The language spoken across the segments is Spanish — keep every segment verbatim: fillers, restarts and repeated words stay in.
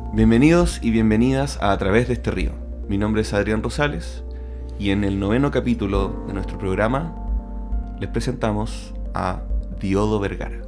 Bienvenidos y bienvenidas a A Través de este Río. Mi nombre es Adrián Rosales y en el noveno capítulo de nuestro programa les presentamos a Diodo Vergara.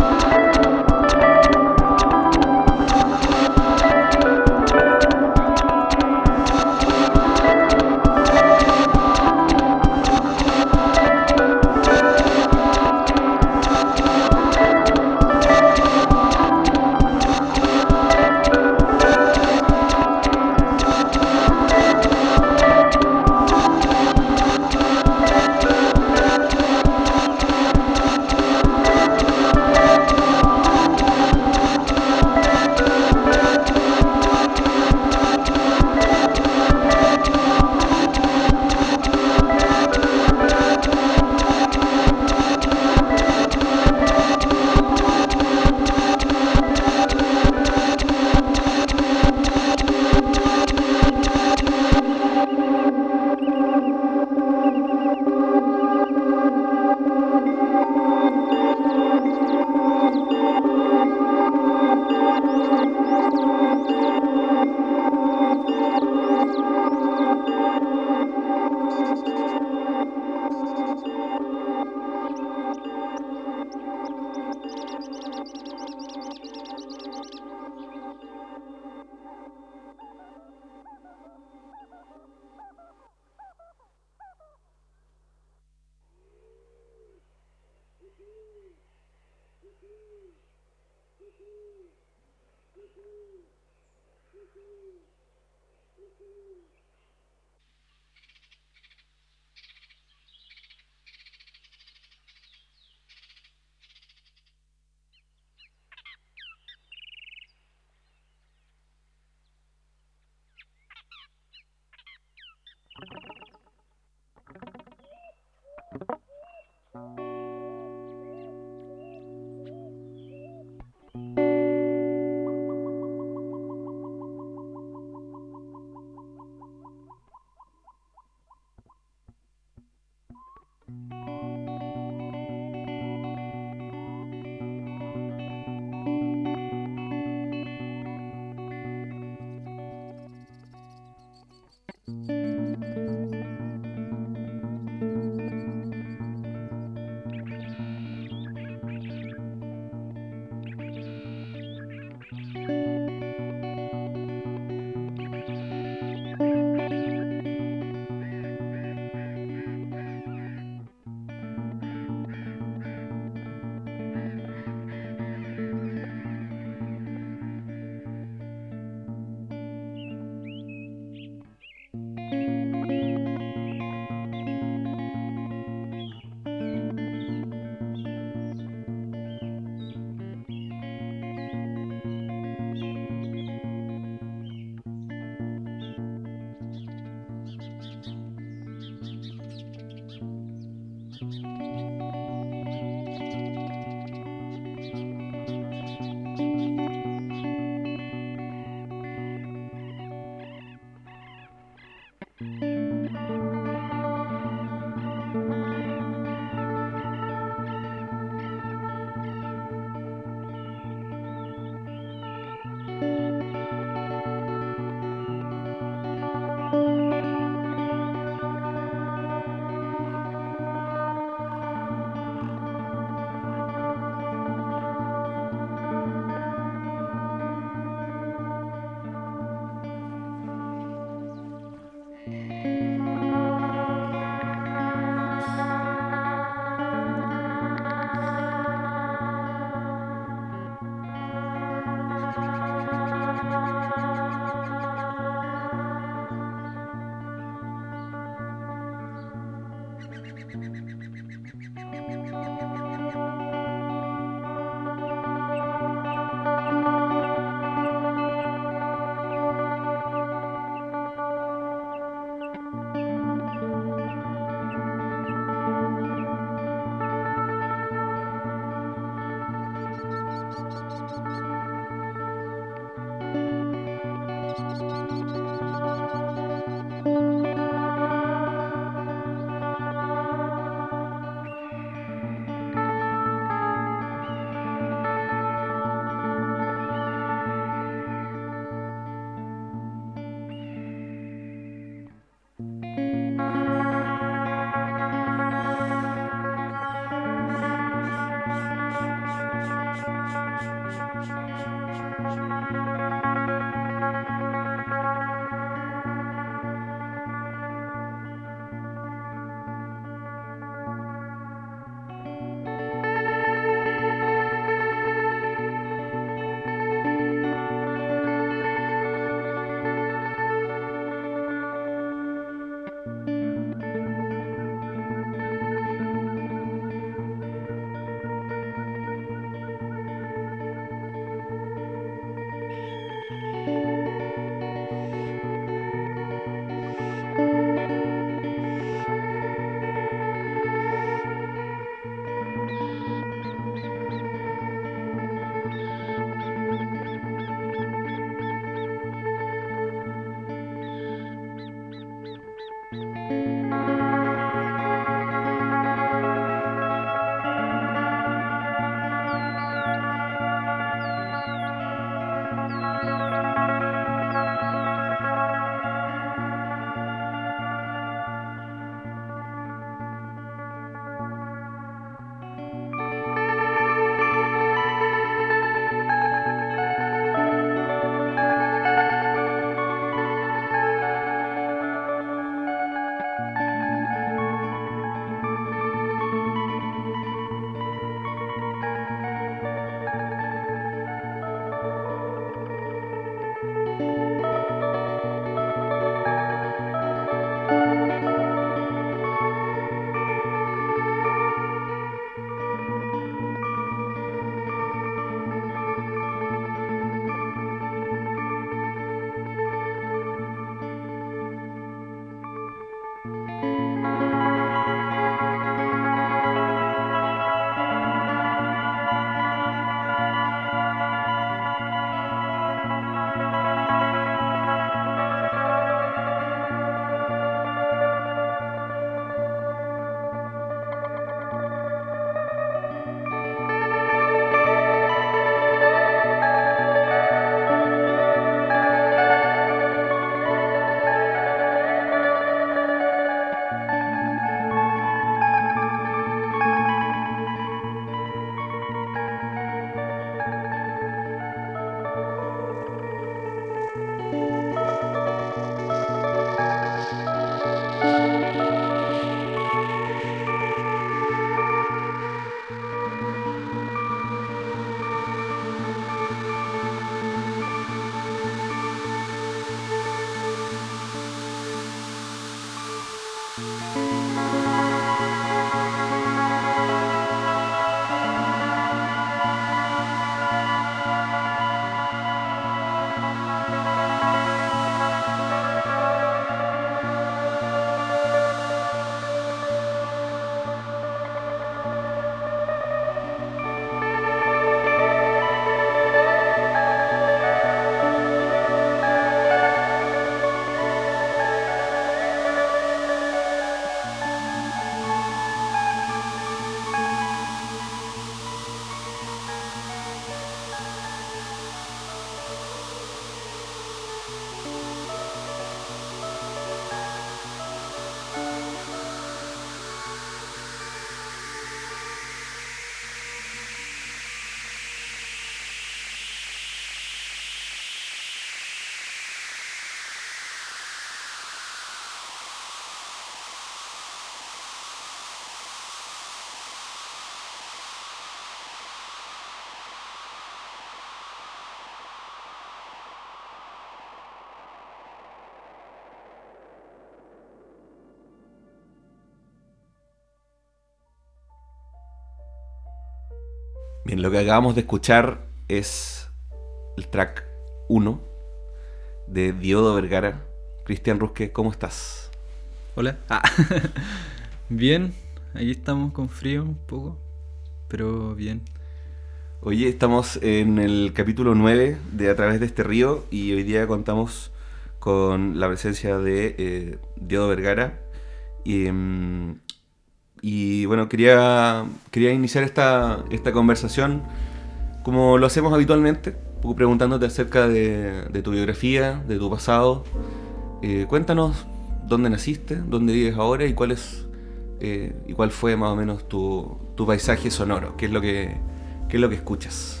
Bien, lo que acabamos de escuchar es el track uno de Diodo Vergara. Cristian Rusque, ¿cómo estás? Hola. Ah. Bien, aquí estamos con frío un poco, pero bien. Oye, estamos en el capítulo nueve de A Través de este Río y hoy día contamos con la presencia de eh, Diodo Vergara. Y, um, y bueno, quería, quería iniciar esta, esta conversación como lo hacemos habitualmente, preguntándote acerca de, de tu biografía, de tu pasado. Eh, cuéntanos dónde naciste, dónde vives ahora y cuál es eh, y cuál fue más o menos tu, tu paisaje sonoro, qué es lo que qué es lo que escuchas.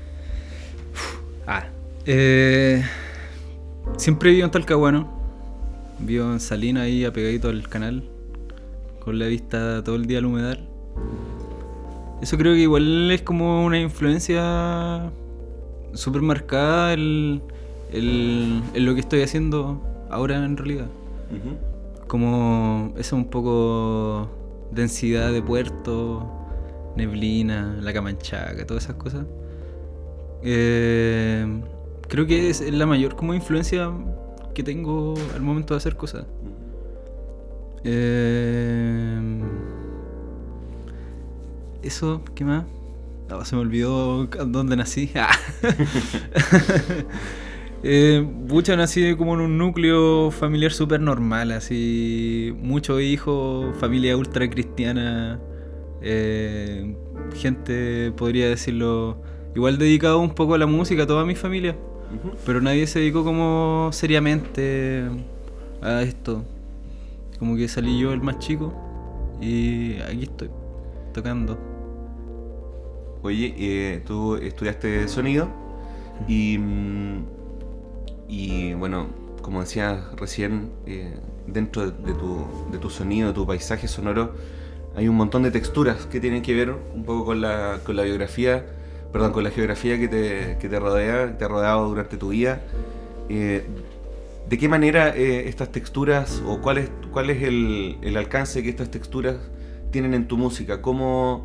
Ah, eh, siempre vivo en Talcahuano, vivo en Salinas ahí apegadito al canal, con la vista todo el día al humedal. Eso creo que igual es como una influencia súper marcada en el, el, lo que estoy haciendo ahora en realidad. Uh-huh. Como eso, un poco densidad de puerto, neblina, la Camanchaca, todas esas cosas. Eh, creo que es la mayor como influencia que tengo al momento de hacer cosas. Uh-huh. Eh, eso, ¿qué más? Oh, se me olvidó dónde nací. Eh, Bucha, nací como en un núcleo familiar súper normal, así, muchos hijos, familia ultra cristiana, eh, gente, podría decirlo, igual dedicado un poco a la música, toda mi familia, uh-huh. Pero nadie se dedicó como seriamente a esto, como que salí yo el más chico y aquí estoy, tocando. Oye, eh, tú estudiaste sonido y... Y bueno, como decías recién, eh, dentro de, de, tu, de tu sonido, de tu paisaje sonoro, hay un montón de texturas que tienen que ver un poco con la, con la biografía, perdón, con la geografía que te, que te rodea, que te ha rodeado durante tu vida. Eh, ¿De qué manera eh, estas texturas, o cuál es, cuál es el, el alcance que estas texturas tienen en tu música? ¿Cómo,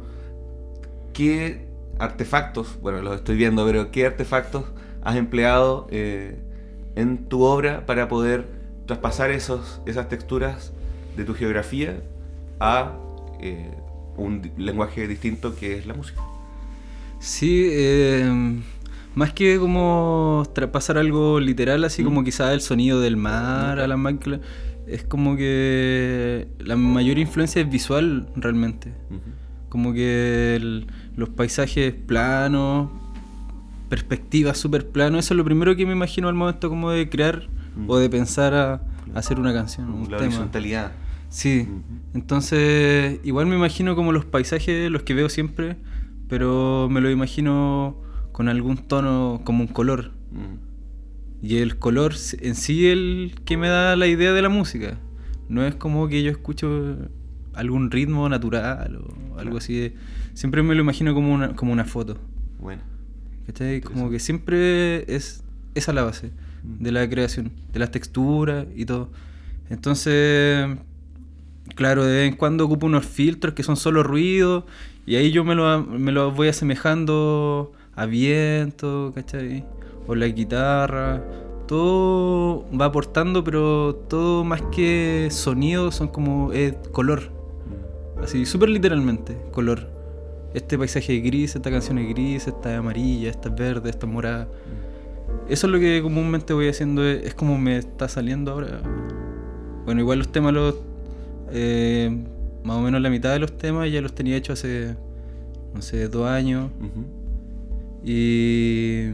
qué artefactos, bueno, los estoy viendo, pero qué artefactos has empleado eh, en tu obra para poder traspasar esos, esas texturas de tu geografía a eh, un lenguaje distinto que es la música? Sí, eh, más que como traspasar algo literal, así mm. como quizás el sonido del mar a la máquina, es como que la mayor influencia es visual realmente. Uh-huh. Como que el, los paisajes planos, perspectivas súper plano, eso es lo primero que me imagino al momento como de crear uh-huh. o de pensar a, a hacer una canción, un la tema. horizontalidad. Sí, uh-huh. Entonces igual me imagino como los paisajes, los que veo siempre, pero me lo imagino con algún tono, como un color. Uh-huh. Y el color en sí es el que me da la idea de la música. No es como que yo escucho algún ritmo natural o algo uh-huh. así. De, siempre me lo imagino como una, como una foto. Bueno. ¿Cachai? Como que siempre es esa la base de la creación, de las texturas y todo. Entonces, claro, de vez en cuando ocupo unos filtros que son solo ruidos y ahí yo me lo, me lo voy asemejando a viento, ¿cachai? O la guitarra. Todo va aportando, pero todo más que sonido son como eh, color. Así, súper literalmente, color. Este paisaje es gris, esta canción es gris, esta es amarilla, esta es verde, esta es morada. Eso es lo que comúnmente voy haciendo, es, es como me está saliendo ahora. Bueno, igual los temas, los eh, más o menos la mitad de los temas ya los tenía hechos hace, no sé, dos años. Uh-huh. Y,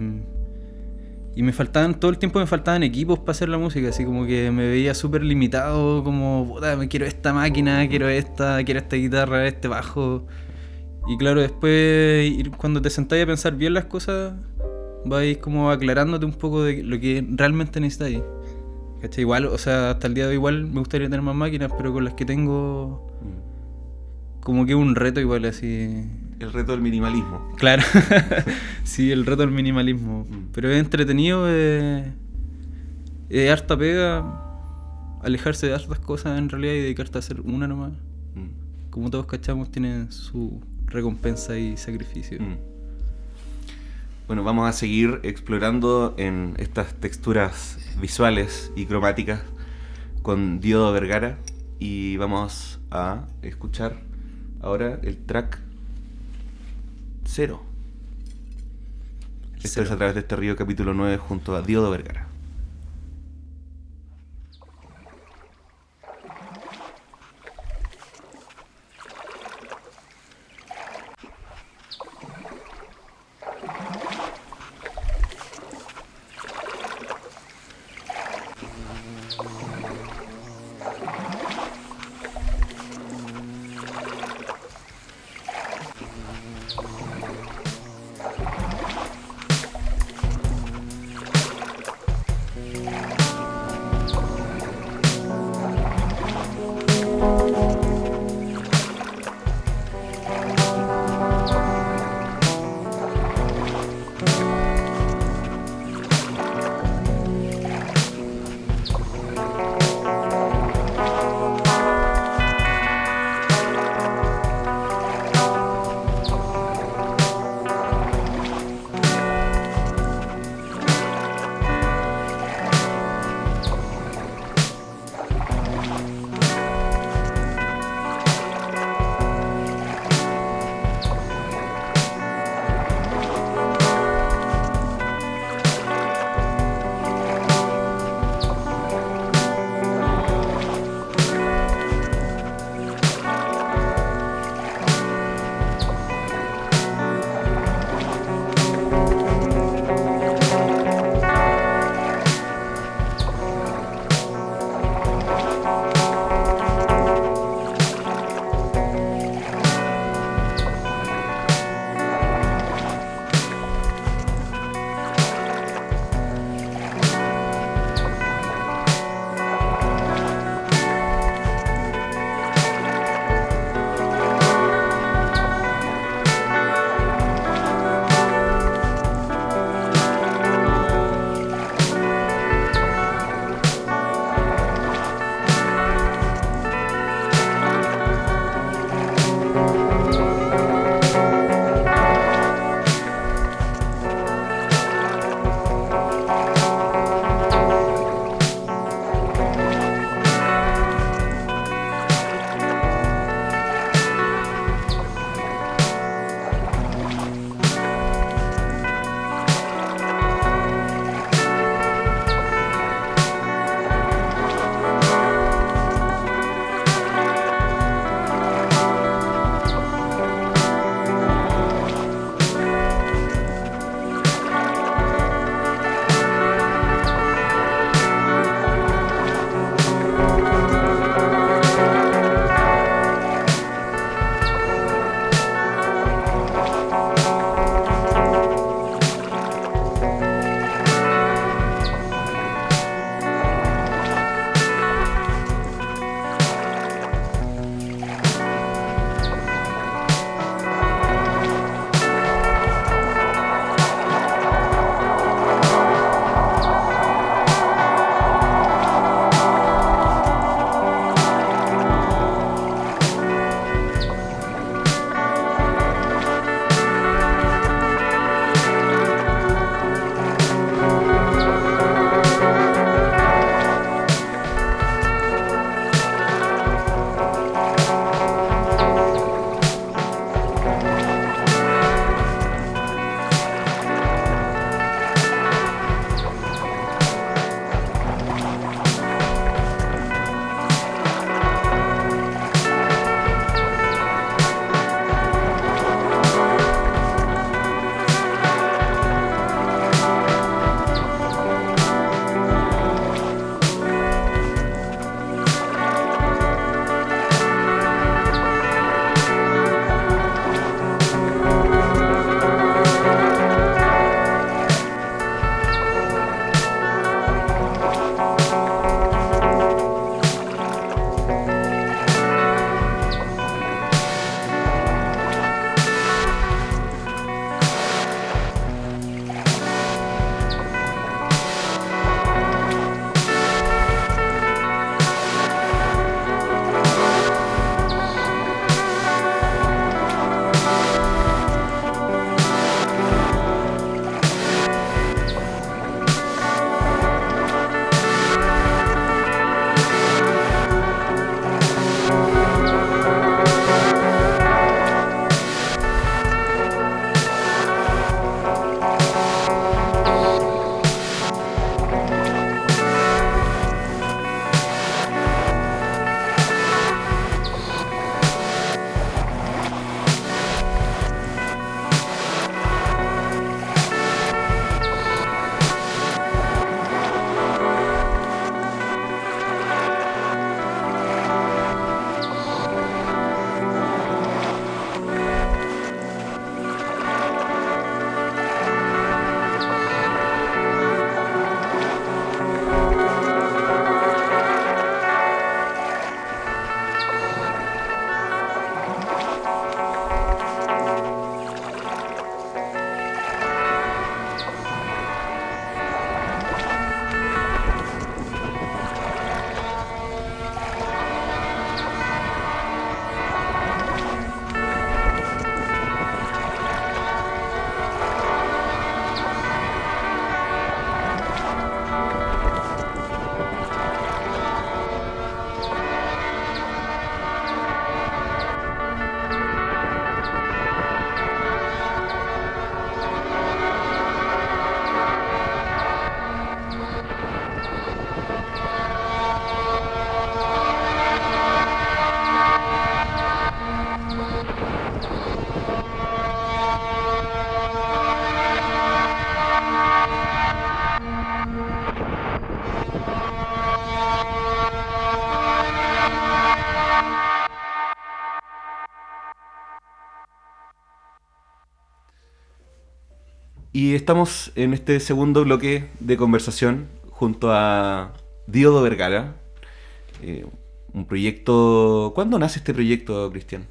y me faltaban, todo el tiempo me faltaban equipos para hacer la música, así como que me veía súper limitado, como, puta, me quiero esta máquina, quiero esta, quiero esta guitarra, este bajo. Y claro, después cuando te sentás a pensar bien las cosas, vais como aclarándote un poco de lo que realmente necesitáis. ¿Cachai? Igual, o sea, hasta el día de hoy igual me gustaría tener más máquinas, pero con las que tengo como que un reto igual así. El reto del minimalismo. Claro, sí, el reto del minimalismo. Mm. Pero es entretenido, es, es harta pega, alejarse de hartas cosas en realidad y dedicarte a hacer una nomás. Mm. Como todos cachamos, tienen su recompensa y sacrificio. Mm. Bueno, vamos a seguir explorando en estas texturas visuales y cromáticas con Diodo Vergara y vamos a escuchar ahora el track Cero. Esto es A Través de este Río, capítulo nueve, junto a Diodo Vergara. Y estamos en este segundo bloque de conversación junto a Diodo Vergara. Eh, un proyecto... ¿Cuándo nace este proyecto, Cristian?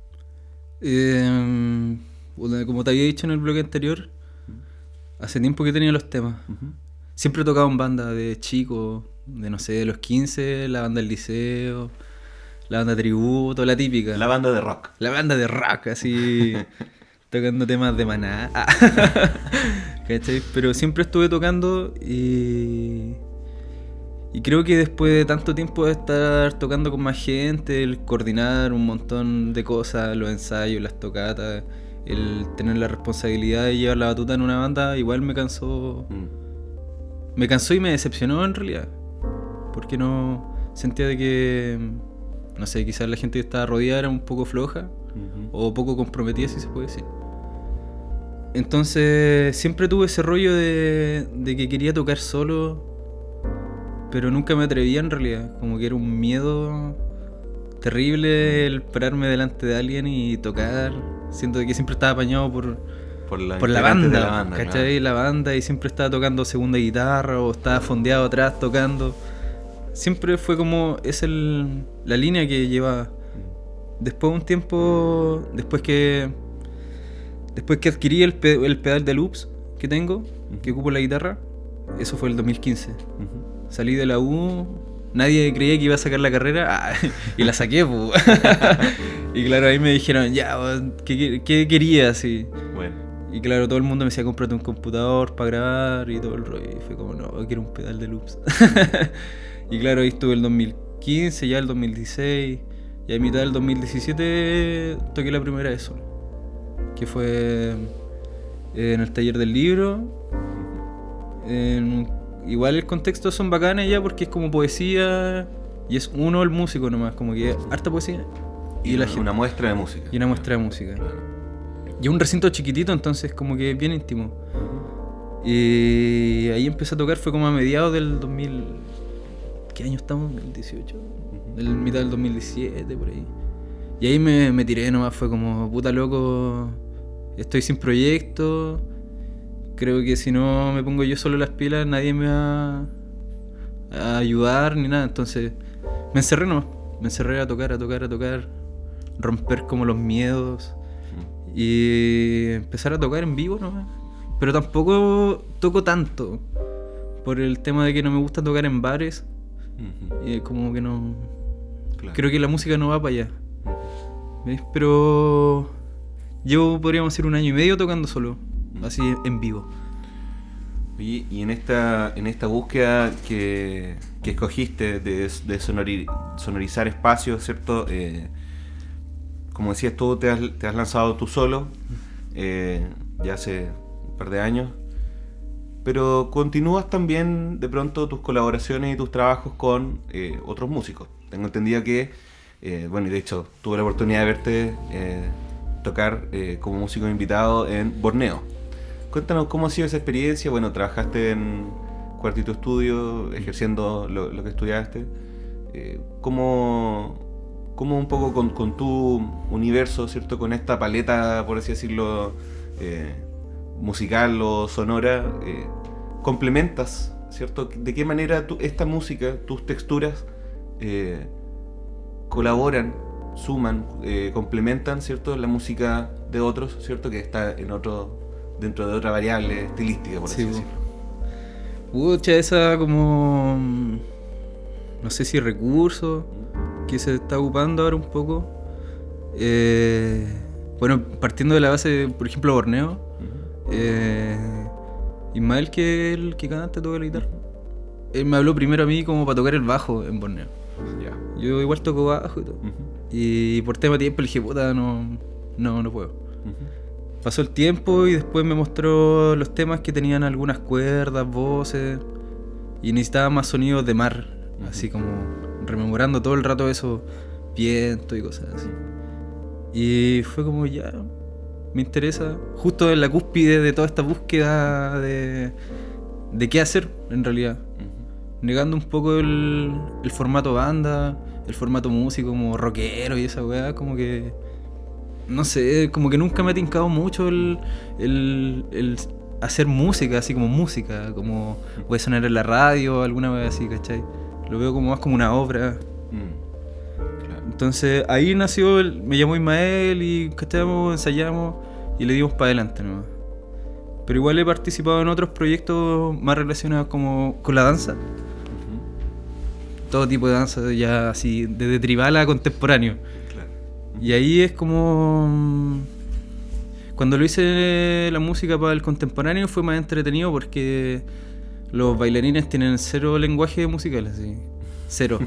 Eh, como te había dicho en el bloque anterior, hace tiempo que tenía los temas. Uh-huh. Siempre he tocado en banda de chico, de no sé, de los quince, la banda del liceo, la banda tributo, la típica. La banda de rock. La banda de rock, así... tocando temas de Maná. ¿Cachai? Pero siempre estuve tocando y... Y creo que después de tanto tiempo de estar tocando con más gente, el coordinar un montón de cosas, los ensayos, las tocatas, el tener la responsabilidad de llevar la batuta en una banda, igual me cansó. Mm. Me cansó y me decepcionó en realidad. Porque no sentía de que, no sé, quizás la gente que estaba rodeada era un poco floja, uh-huh, o poco comprometida, si se puede decir. Entonces siempre tuve ese rollo de, de que quería tocar solo, pero nunca me atrevía en realidad. Como que era un miedo terrible el pararme delante de alguien y tocar. Siento que siempre estaba apañado por, por la, por la banda, la banda, ¿cachai? Claro. La banda, y siempre estaba tocando segunda guitarra o estaba fondeado atrás tocando. Siempre fue como, es el, la línea que llevaba. Después de un tiempo, después que después que adquirí el, pe, el pedal de loops que tengo, uh-huh, que ocupo la guitarra, eso fue el dos mil quince. Uh-huh. Salí de la U, nadie creía que iba a sacar la carrera, ah, y la saqué, pues. Y claro, ahí me dijeron, ya, ¿qué, qué querías? Y, bueno. Y claro, todo el mundo me decía, cómprate un computador para grabar y todo el rollo. Y fue como, no, quiero un pedal de loops. Y claro, ahí estuve el dos mil quince, ya el dos mil dieciséis, y a mitad del dos mil diecisiete toqué la primera vez solo, que fue en el taller del libro. En, igual el contexto son bacanes ya porque es como poesía y es uno el músico nomás, como que harta poesía y, y la gente, una muestra de música. Y una muestra de música. Claro. Y un recinto chiquitito, entonces como que bien íntimo. Uh-huh. Y ahí empecé a tocar, fue como a mediados del dos mil... ¿Qué año estamos? ¿dos mil dieciocho? Uh-huh. Del mitad del dos mil diecisiete, por ahí. Y ahí me, me tiré nomás, fue como, puta loco, estoy sin proyecto. Creo que si no me pongo yo solo las pilas, nadie me va a ayudar ni nada. Entonces me encerré nomás, me encerré a tocar, a tocar, a tocar, romper como los miedos y empezar a tocar en vivo nomás. Pero tampoco toco tanto, por el tema de que no me gusta tocar en bares. Uh-huh. Y como que no... Claro. Creo que la música no va para allá. ¿Ves? Pero yo podríamos decir un año y medio tocando solo, así en vivo. Oye, y en esta en esta búsqueda que, que escogiste de, de sonori, sonorizar espacios, ¿cierto? Eh, como decías tú, te has, te has lanzado tú solo, eh, ya hace un par de años, pero continúas también de pronto tus colaboraciones y tus trabajos con eh, otros músicos. Tengo entendido que, eh, bueno, y de hecho tuve la oportunidad de verte eh, tocar eh, como músico invitado en Borneo. Cuéntanos cómo ha sido esa experiencia. Bueno, trabajaste en Cuartito Estudio, ejerciendo lo, lo que estudiaste. Eh, ¿cómo, ¿Cómo un poco con, con tu universo, ¿cierto? Con esta paleta, por así decirlo, eh, musical o sonora, eh, complementas, ¿cierto? ¿De qué manera tú, esta música, tus texturas, eh, colaboran, suman, eh, complementan, ¿cierto? La música de otros, ¿cierto? Que está en otro, dentro de otra variable estilística, por así sí, decirlo. Pucha, esa como, no sé si recurso que se está ocupando ahora un poco. Eh, bueno, partiendo de la base, por ejemplo, Borneo, uh-huh. eh, Ismael, que es el que canta, toca la guitarra, él me habló primero a mí como para tocar el bajo en Borneo. Yeah. Yo igual toco bajo y todo. Uh-huh. Y por tema de tiempo le dije, puta, no, no, no puedo. Uh-huh. Pasó el tiempo y después me mostró los temas que tenían algunas cuerdas, voces, y necesitaba más sonidos de mar, uh-huh. así como rememorando todo el rato esos vientos y cosas así. Y fue como, ya, me interesa, justo en la cúspide de toda esta búsqueda de, de qué hacer en realidad. Uh-huh. Negando un poco el, el formato banda, el formato músico como rockero y esa weá, como que... No sé, como que nunca me ha tincado mucho el, el, el hacer música, así como música, como puede sonar en la radio, alguna vez así, ¿cachai? Lo veo como más como una obra. Mm. Claro. Entonces ahí nació, el, me llamó Ismael y cachamos, ensayamos y le dimos para adelante nomás. Pero igual he participado en otros proyectos más relacionados como con la danza. Uh-huh. Todo tipo de danza, ya así, desde tribal a contemporáneo. Claro. Uh-huh. Y ahí es como... Cuando lo hice la música para el contemporáneo fue más entretenido porque los bailarines tienen cero lenguaje musical, así. Cero.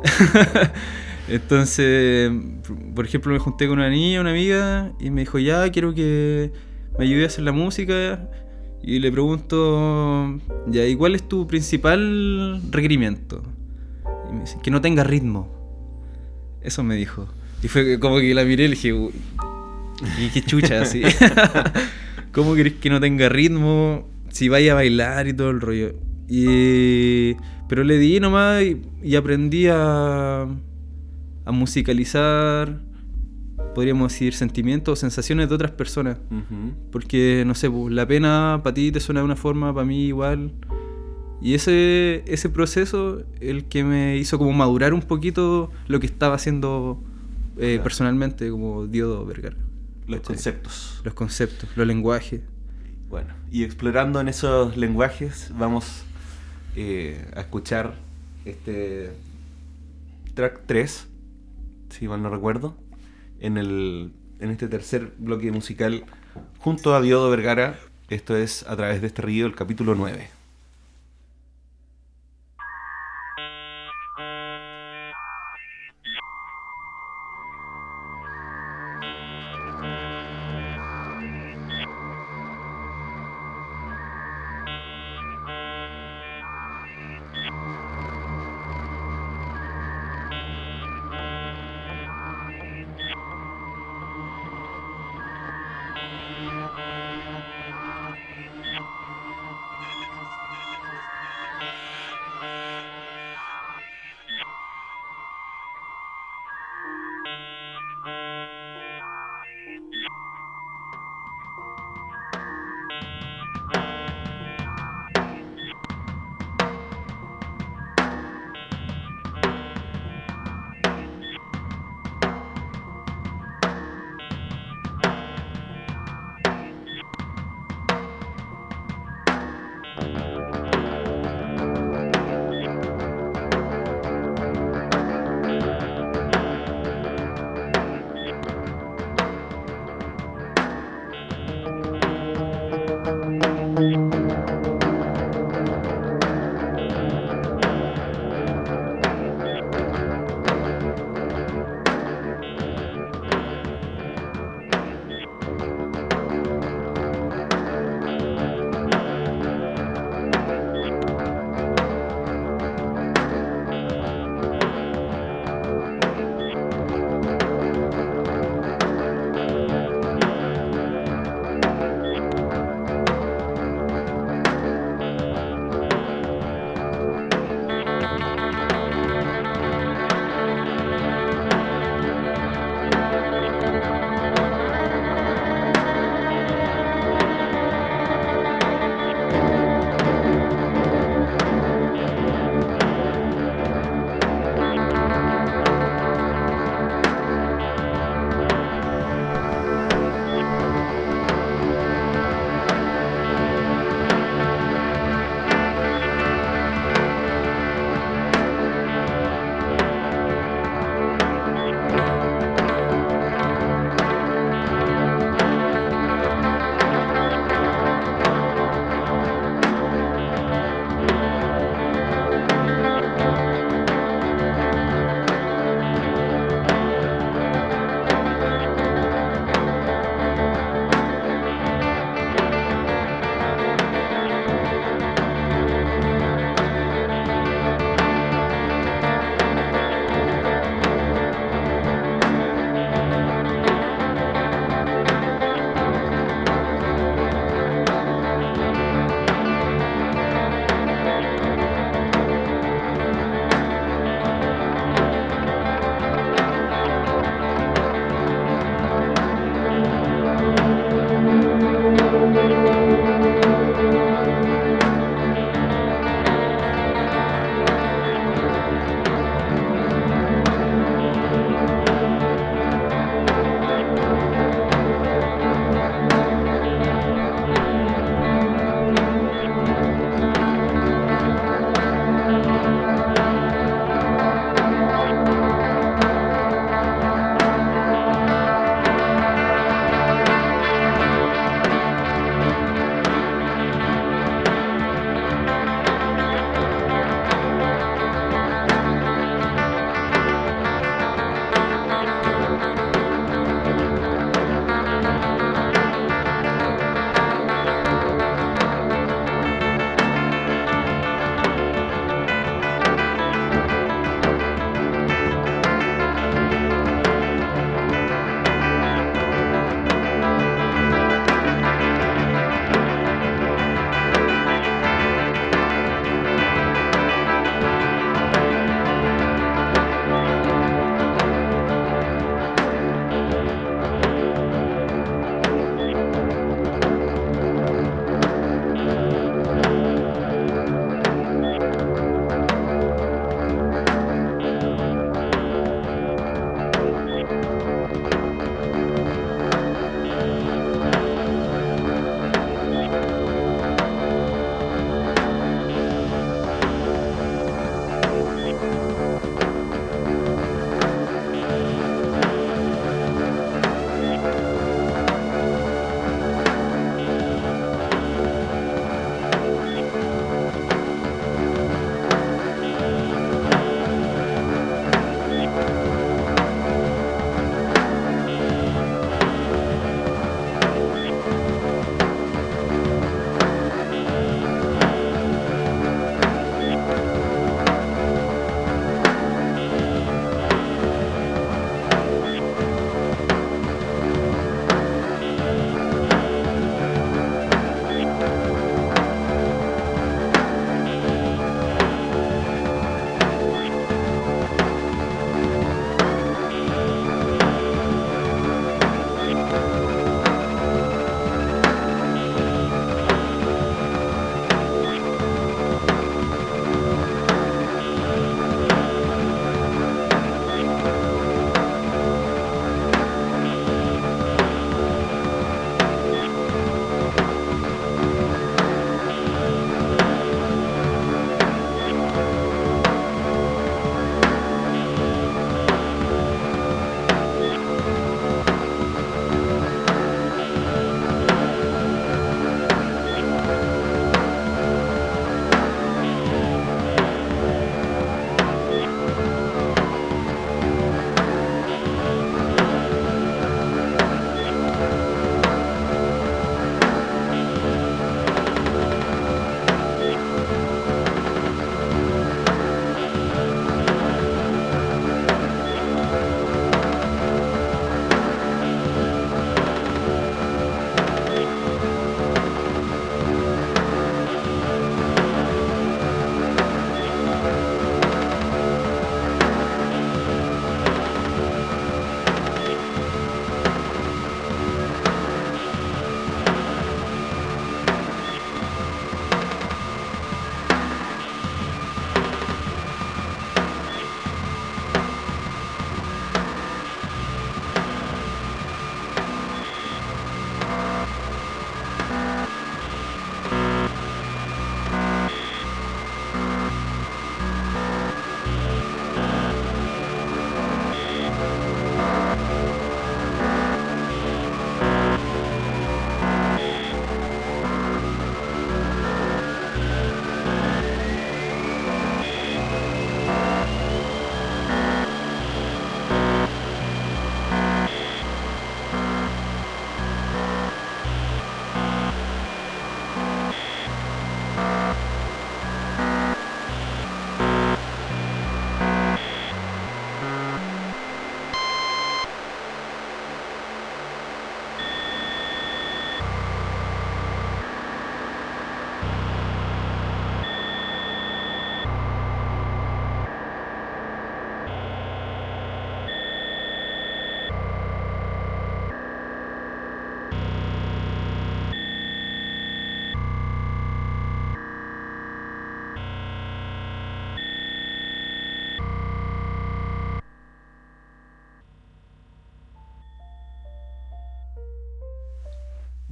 Entonces, por ejemplo, me junté con una niña, una amiga, y me dijo, ya, quiero que me ayude a hacer la música. Y le pregunto, ya, ¿y cuál es tu principal requerimiento? Y me dice, que no tenga ritmo. Eso me dijo. Y fue como que la miré y le dije, uy, y qué chucha, así. ¿Cómo querés que no tenga ritmo si vaya a bailar y todo el rollo? Y... Pero le di nomás y, y aprendí a, a musicalizar, podríamos decir, sentimientos o sensaciones de otras personas. Uh-huh. Porque, no sé, pues, la pena para ti te suena de una forma, para mí igual. Y ese, ese proceso, el que me hizo como madurar un poquito lo que estaba haciendo eh, claro. personalmente como Diodo Vergara. Los ¿sí? conceptos. Los conceptos, los lenguajes. Bueno, y explorando en esos lenguajes vamos eh, a escuchar este track tres, si mal no recuerdo, en, el, en este tercer bloque musical junto a Diodo Vergara. Esto es A través de este río, el capítulo nueve.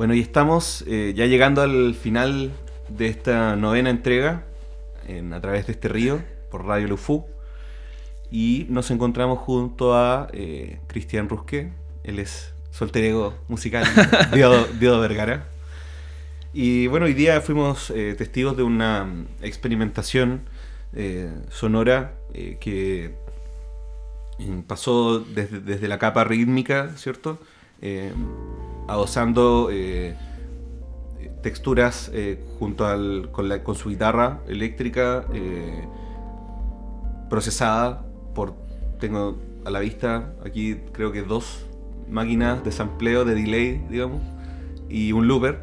Bueno, y estamos eh, ya llegando al final de esta novena entrega en A Través de este Río por Radio Lufú. Y nos encontramos junto a eh, Cristian Rusqué. Él es su alter ego musical, Diodo, Diodo Vergara. Y bueno, hoy día fuimos eh, testigos de una experimentación eh, sonora eh, que eh, pasó desde, desde la capa rítmica, ¿cierto? Eh, adosando eh, texturas eh, junto al, con, la, con su guitarra eléctrica eh, procesada por, tengo a la vista aquí creo que dos máquinas de sampleo, de delay, digamos, y un looper.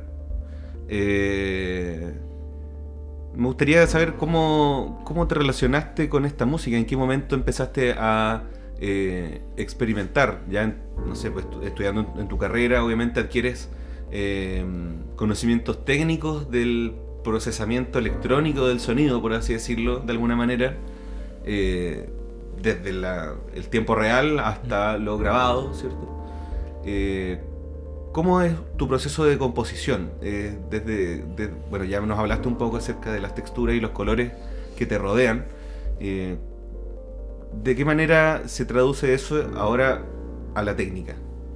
Eh, me gustaría saber cómo, cómo te relacionaste con esta música, en qué momento empezaste a eh, experimentar, ya en, no sé, pues estudiando en, en tu carrera, obviamente adquieres eh, conocimientos técnicos del procesamiento electrónico del sonido, por así decirlo, de alguna manera. Eh, desde la, el tiempo real hasta lo grabado, ¿cierto? Eh, ¿Cómo es tu proceso de composición? Eh, desde, de, bueno, ya nos hablaste un poco acerca de las texturas y los colores que te rodean. Eh, ¿De qué manera se traduce eso ahora a la técnica?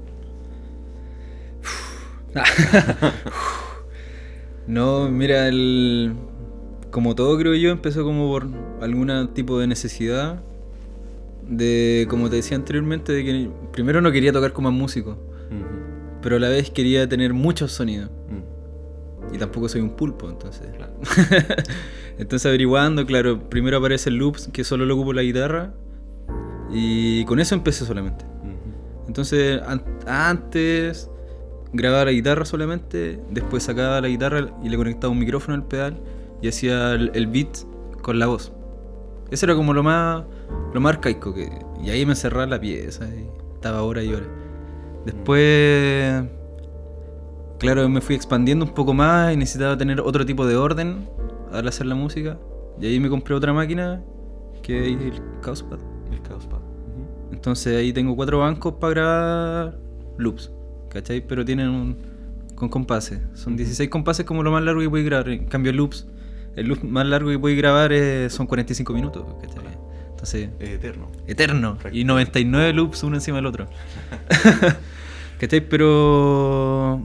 No, mira, el... como todo creo yo, empezó como por algún tipo de necesidad. De, como te decía anteriormente, de que primero no quería tocar como músico, uh-huh. pero a la vez quería tener muchos sonidos. Uh-huh. Y tampoco soy un pulpo, entonces. Claro. Entonces averiguando, claro, primero aparece el loop, que solo lo ocupo la guitarra, y con eso empecé solamente. Uh-huh. Entonces, an- antes grababa la guitarra solamente, después sacaba la guitarra y le conectaba un micrófono al pedal y hacía el, el beat con la voz. Eso era como lo más lo más arcaico, que, y ahí me encerraba en la pieza y estaba horas y horas. Después, claro, me fui expandiendo un poco más y necesitaba tener otro tipo de orden al hacer la música. Y ahí me compré otra máquina, que es el Chaospad. El Chaospad. Uh-huh. Entonces ahí tengo cuatro bancos para grabar loops, ¿cachai? Pero tienen un, con compases. Son dieciséis compases como lo más largo que puedes grabar. En cambio loops, el loop más largo que puedes grabar es, son cuarenta y cinco minutos, ¿cachai? Entonces, eterno. Eterno. Y noventa y nueve loops uno encima del otro. ¿Cachai? Pero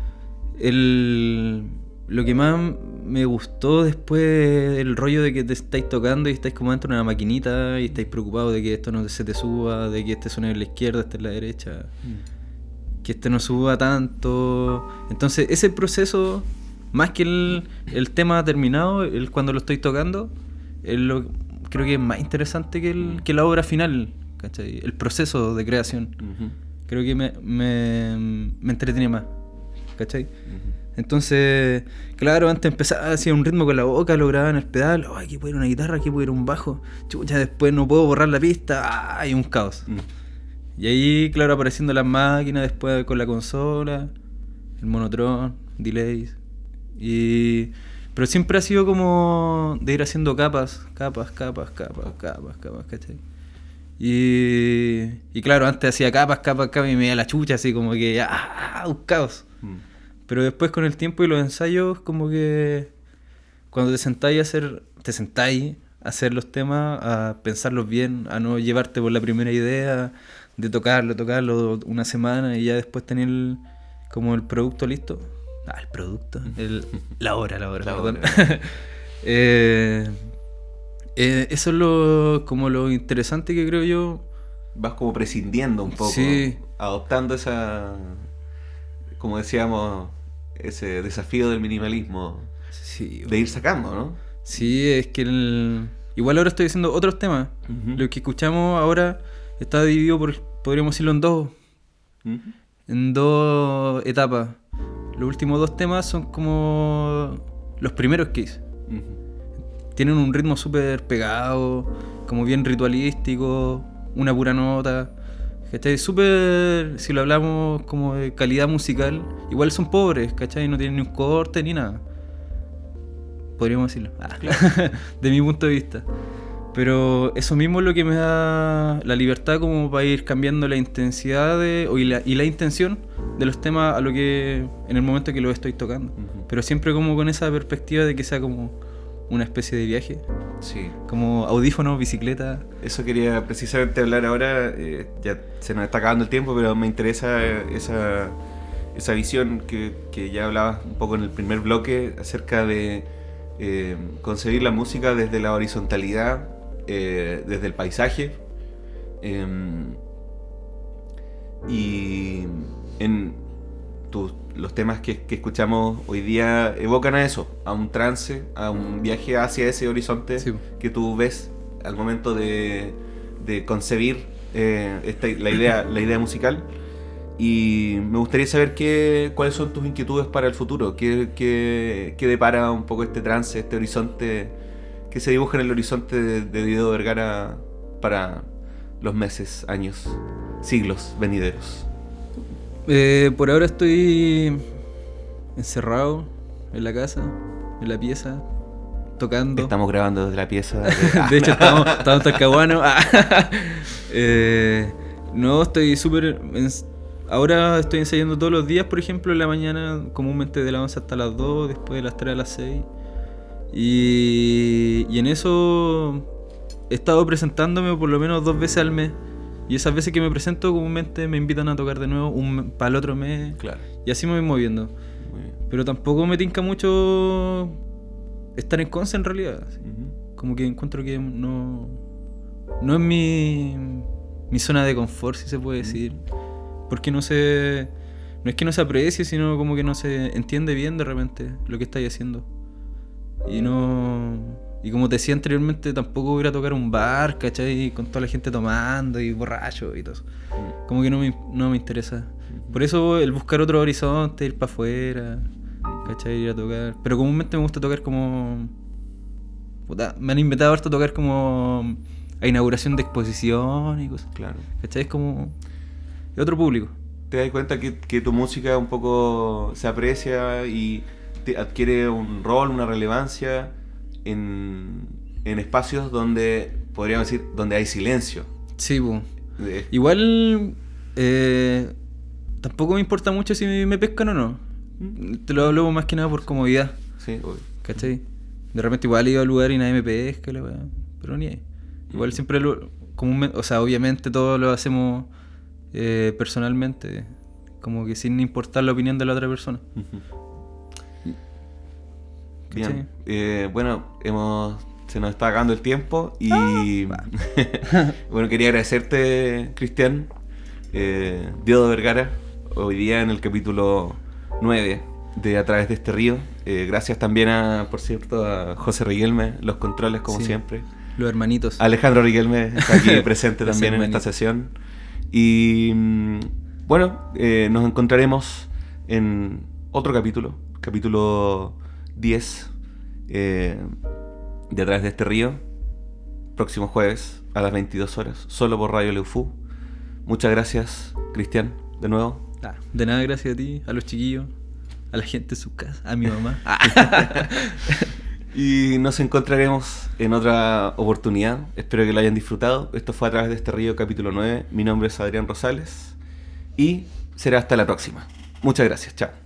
el, lo que más me gustó después, el rollo de que te estáis tocando y estáis como dentro de una maquinita y estáis preocupados de que esto no se te suba, de que este suene en la izquierda, este en la derecha, mm. que este no suba tanto. Entonces ese proceso, más que el, el tema terminado, el cuando lo estoy tocando, es lo, creo que es más interesante que, el, que la obra final, ¿cachai? El proceso de creación. Uh-huh. Creo que me, me, me entretiene más, ¿cachai? Uh-huh. Entonces, claro, antes empezaba, hacía un ritmo con la boca, lo grababa en el pedal, oh, aquí puede ir una guitarra, aquí puede ir un bajo, chucha, después no puedo borrar la pista, hay ah, un caos. Uh-huh. Y ahí, claro, apareciendo las máquinas, después con la consola, el Monotron, delays, y... Pero siempre ha sido como de ir haciendo capas, capas, capas, capas, capas, capas, ¿cachai? Y, y claro, antes hacía capas, capas, capas y me iba la chucha, así como que, ¡ah! Un caos. Mm. Pero después con el tiempo y los ensayos, como que cuando te sentáis a hacer, te sentáis a hacer los temas, a pensarlos bien, a no llevarte por la primera idea, de tocarlo, tocarlo una semana y ya después tener el, como el producto listo. Ah, el producto, el, la obra, la obra, la perdón. Obra. eh, eh, eso es lo, como lo interesante que creo yo. Vas como prescindiendo un poco, sí. Adoptando esa, como decíamos, ese desafío del minimalismo, sí, de ir sacando, ¿no? Sí, es que el, igual ahora estoy haciendo otros temas. Uh-huh. Lo que escuchamos ahora está dividido por, podríamos decirlo, en dos, uh-huh. en dos etapas. Los últimos dos temas son como los primeros que hice. Uh-huh. Tienen un ritmo súper pegado, como bien ritualístico, una pura nota. ¿Cachai? Súper, si lo hablamos como de calidad musical, igual son pobres, ¿cachai? No tienen ni un corte ni nada. Podríamos decirlo, ah, claro. De mi punto de vista. Pero eso mismo es lo que me da la libertad como para ir cambiando la intensidad de, o y, la, y la intención de los temas a lo que en el momento que los estoy tocando. Uh-huh. Pero siempre como con esa perspectiva de que sea como una especie de viaje. Sí. Como audífonos, bicicleta. Eso quería precisamente hablar ahora. Eh, ya se nos está acabando el tiempo, pero me interesa esa, esa visión que, que ya hablabas un poco en el primer bloque acerca de eh, concebir la música desde la horizontalidad, eh, desde el paisaje. Eh, y en tus, los temas que, que escuchamos hoy día evocan a eso, a un trance, a un viaje hacia ese horizonte, sí, que tú ves al momento de, de concebir eh, esta, la, idea, la idea musical. Y me gustaría saber qué, cuáles son tus inquietudes para el futuro, qué, qué, qué depara un poco este trance, este horizonte, que se dibuja en el horizonte de, de Diego Vergara para los meses, años, siglos venideros. Eh, por ahora estoy encerrado en la casa, en la pieza, tocando. Estamos grabando desde la pieza. De, de hecho, estamos, estamos en Talcahuano. eh, no, estoy súper... Ahora estoy ensayando todos los días, por ejemplo, en la mañana, comúnmente de las once hasta las dos, después de las tres a las seis. Y, y en eso he estado presentándome por lo menos dos veces al mes. Y esas veces que me presento, comúnmente me invitan a tocar de nuevo un, para el otro mes. Claro. Y así me voy moviendo. Pero tampoco me tinca mucho estar en Conce en realidad. Uh-huh. Como que encuentro que no, no es mi, mi zona de confort, si se puede decir. Uh-huh. Porque no se... No es que no se aprecie, sino como que no se entiende bien de repente lo que estáis haciendo. Y no... Y como te decía anteriormente, tampoco voy a ir a tocar un bar, ¿cachai? Con toda la gente tomando y borracho y todo eso. Mm. Como que no me, no me interesa. Por eso el buscar otro horizonte, ir para afuera, ¿cachai? Ir a tocar. Pero comúnmente me gusta tocar como... Puta, me han invitado harto a tocar como a inauguración de exposición y cosas. Claro. ¿Cachai? Es como... Es otro público. Te das cuenta que, que tu música un poco se aprecia y te adquiere un rol, una relevancia... En, en espacios donde, podríamos decir, donde hay silencio. Sí, pues. De... Igual, eh, tampoco me importa mucho si me, me pescan o no. ¿Mm? Te lo hablo más que nada por comodidad. Sí, obvio. ¿Cachai? De repente igual iba al lugar y nadie me pesca, la weá. Pero ni ahí. Igual mm. siempre, lo, comúnmente, o sea, obviamente todo lo hacemos eh, personalmente. Como que sin importar la opinión de la otra persona. Uh-huh. Bien, eh, bueno, hemos se nos está acabando el tiempo y ah, bueno, quería agradecerte, Cristian, eh, Diego Vergara, hoy día en el capítulo nueve de A Través de este Río. Eh, gracias también, a, por cierto, a José Riquelme, los controles como sí, siempre. Los hermanitos. Alejandro Riquelme está aquí presente también en esta sesión. Y bueno, eh, nos encontraremos en otro capítulo, capítulo diez eh, de A Través de este Río, próximo jueves a las veintidós horas, solo por Radio Leufú. Muchas gracias, Cristian, de nuevo. Ah, de nada, gracias a ti, a los chiquillos, a la gente de su casa, a mi mamá. Y nos encontraremos en otra oportunidad. Espero que lo hayan disfrutado. Esto fue A Través de este Río, capítulo nueve. Mi nombre es Adrián Rosales y será hasta la próxima. Muchas gracias, chao.